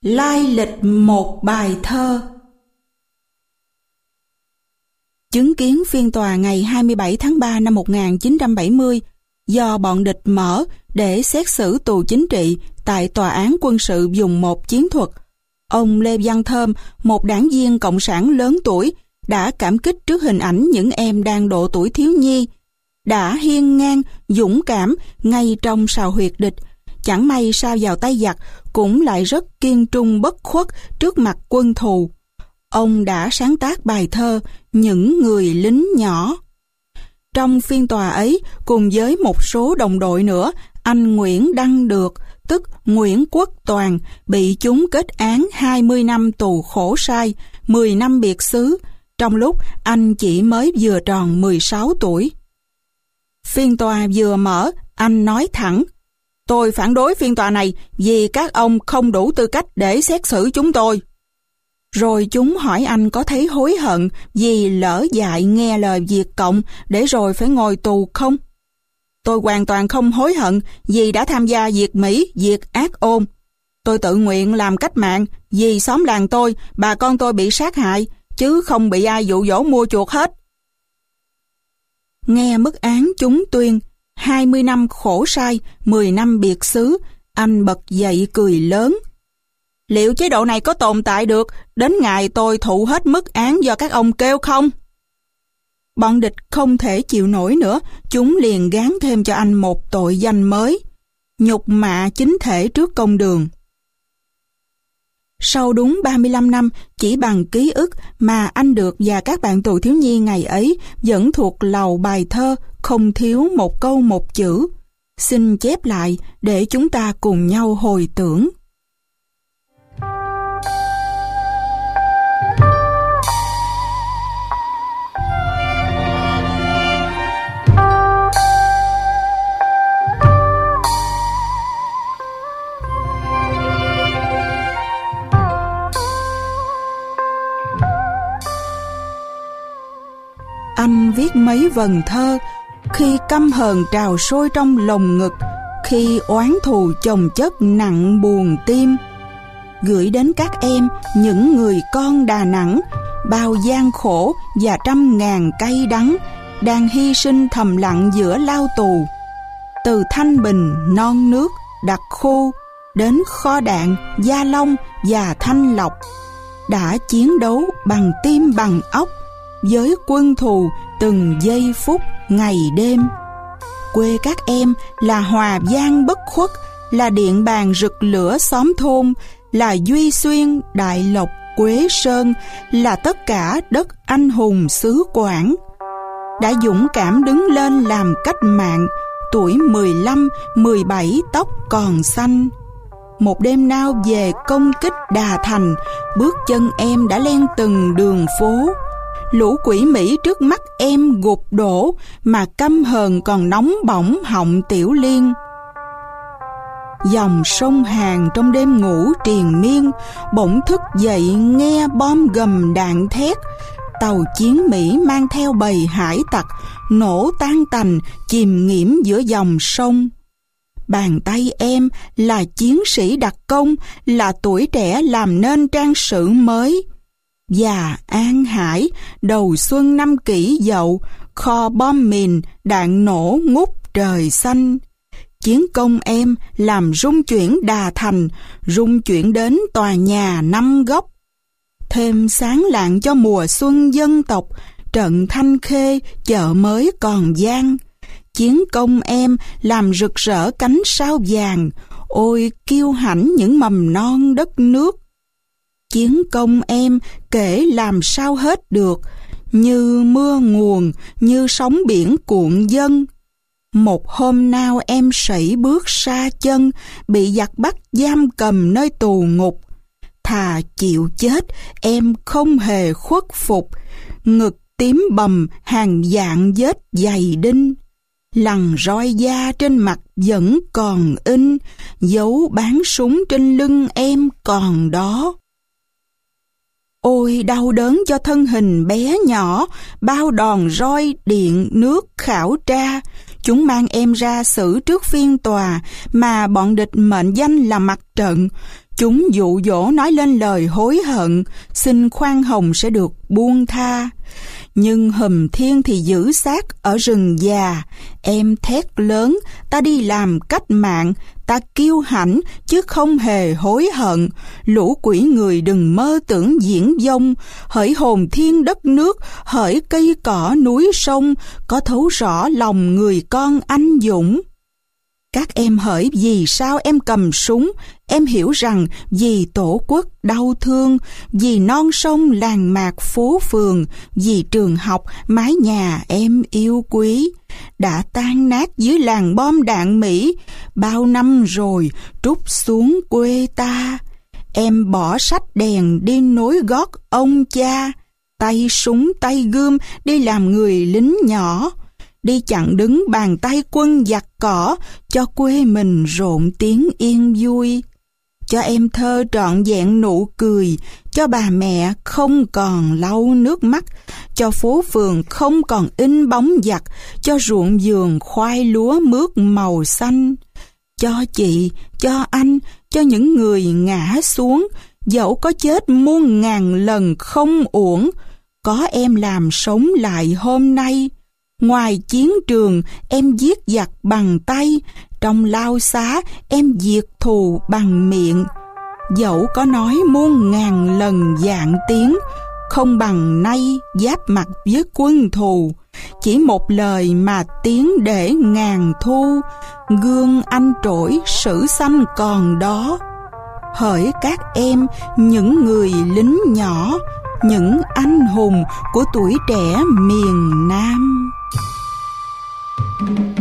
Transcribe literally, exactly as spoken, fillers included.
Lai lịch một bài thơ. Chứng kiến phiên tòa ngày hai mươi bảy tháng ba năm một nghìn chín trăm bảy mươi do bọn địch mở để xét xử tù chính trị tại tòa án quân sự dùng một chiến thuật, ông Lê Văn Thơm, một đảng viên cộng sản lớn tuổi, đã cảm kích trước hình ảnh những em đang độ tuổi thiếu nhi, đã hiên ngang, dũng cảm ngay trong sào huyệt địch, chẳng may sa vào tay giặc cũng lại rất kiên trung bất khuất trước mặt quân thù. Ông đã sáng tác bài thơ Những người lính nhỏ. Trong phiên tòa ấy, cùng với một số đồng đội nữa, anh Nguyễn Đăng Được, tức Nguyễn Quốc Toàn, bị chúng kết án hai mươi năm tù khổ sai, mười năm biệt xứ, trong lúc anh chỉ mới vừa tròn mười sáu tuổi. Phiên tòa vừa mở, anh nói thẳng: "Tôi phản đối phiên tòa này vì các ông không đủ tư cách để xét xử chúng tôi." Rồi chúng hỏi anh có thấy hối hận vì lỡ dại nghe lời Việt Cộng để rồi phải ngồi tù không? "Tôi hoàn toàn không hối hận vì đã tham gia diệt Mỹ, diệt ác ôn. Tôi tự nguyện làm cách mạng vì xóm làng tôi, bà con tôi bị sát hại, chứ không bị ai dụ dỗ mua chuộc hết." Nghe mức án chúng tuyên hai mươi năm khổ sai, mười năm biệt xứ, anh bật dậy cười lớn: "Liệu chế độ này có tồn tại được đến ngày tôi thụ hết mức án do các ông kêu không?" Bọn địch không thể chịu nổi nữa, chúng liền gán thêm cho anh một tội danh mới: nhục mạ chính thể trước công đường. Sau đúng ba mươi lăm năm, chỉ bằng ký ức mà anh Được và các bạn tù thiếu nhi ngày ấy vẫn thuộc lầu bài thơ không thiếu một câu một chữ. Xin chép lại để chúng ta cùng nhau hồi tưởng. Anh viết mấy vần thơ khi căm hờn trào sôi trong lồng ngực, khi oán thù chồng chất nặng buồn tim, gửi đến các em những người con Đà Nẵng, bao gian khổ và trăm ngàn cay đắng đang hy sinh thầm lặng giữa lao tù. Từ Thanh Bình non nước Đặc Khu đến kho đạn Gia Long và Thanh Lộc, đã chiến đấu bằng tim bằng óc với quân thù từng giây phút ngày đêm. Quê các em là Hòa Vang bất khuất, là Điện Bàn rực lửa xóm thôn, là Duy Xuyên, Đại Lộc, Quế Sơn, là tất cả đất anh hùng xứ Quảng. Đã dũng cảm đứng lên làm cách mạng, tuổi mười lăm, mười bảy tóc còn xanh. Một đêm nào về công kích Đà Thành, bước chân em đã len từng đường phố. Lũ quỷ Mỹ trước mắt em gục đổ, mà căm hờn còn nóng bỏng họng Tiểu Liên. Dòng sông Hàn trong đêm ngủ triền miên, bỗng thức dậy nghe bom gầm đạn thét. Tàu chiến Mỹ mang theo bầy hải tặc, nổ tan tành chìm nghiễm giữa dòng sông. Bàn tay em là chiến sĩ đặc công, là tuổi trẻ làm nên trang sử mới. Và An Hải đầu xuân năm Kỷ Dậu, kho bom mìn đạn nổ ngút trời xanh. Chiến công em làm rung chuyển Đà Thành, rung chuyển đến tòa nhà năm góc. Thêm sáng lạng cho mùa xuân dân tộc, trận Thanh Khê chợ mới còn gian. Chiến công em làm rực rỡ cánh sao vàng, ôi kiêu hãnh những mầm non đất nước. Chiến công em kể làm sao hết được, như mưa nguồn, như sóng biển cuộn dâng. Một hôm nào em sẩy bước xa chân, bị giặc bắt giam cầm nơi tù ngục. Thà chịu chết, em không hề khuất phục, ngực tím bầm hàng vạn vết dày đinh. Lằn roi da trên mặt vẫn còn in, dấu bán súng trên lưng em còn đó. Ôi đau đớn cho thân hình bé nhỏ, bao đòn roi điện nước khảo tra. Chúng mang em ra xử trước phiên tòa mà bọn địch mệnh danh là mặt trận. Chúng dụ dỗ nói lên lời hối hận, xin khoan hồng sẽ được buông tha. Nhưng Hùm Thiên thì giữ xác ở rừng già. Em thét lớn, ta đi làm cách mạng, ta kiêu hãnh chứ không hề hối hận. Lũ quỷ người đừng mơ tưởng diễn vong, hỡi hồn thiên đất nước, hỡi cây cỏ núi sông, có thấu rõ lòng người con anh dũng. Các em hỡi vì sao em cầm súng, em hiểu rằng vì tổ quốc đau thương, vì non sông làng mạc phố phường, vì trường học mái nhà em yêu quý, đã tan nát dưới làn bom đạn Mỹ, bao năm rồi trút xuống quê ta. Em bỏ sách đèn đi nối gót ông cha, tay súng tay gươm đi làm người lính nhỏ, đi chặn đứng bàn tay quân giặc cỏ, cho quê mình rộn tiếng yên vui. Cho em thơ trọn vẹn nụ cười, cho bà mẹ không còn lau nước mắt, cho phố phường không còn in bóng giặc, cho ruộng vườn khoai lúa mướt màu xanh. Cho chị, cho anh, cho những người ngã xuống, dẫu có chết muôn ngàn lần không uổng, có em làm sống lại hôm nay. Ngoài chiến trường em giết giặc bằng tay, trong lao xá em diệt thù bằng miệng. Dẫu có nói muôn ngàn lần vạn tiếng, không bằng nay giáp mặt với quân thù. Chỉ một lời mà tiếng để ngàn thu, gương anh trỗi sử xanh còn đó. Hỡi các em, những người lính nhỏ, những anh hùng của tuổi trẻ miền Nam.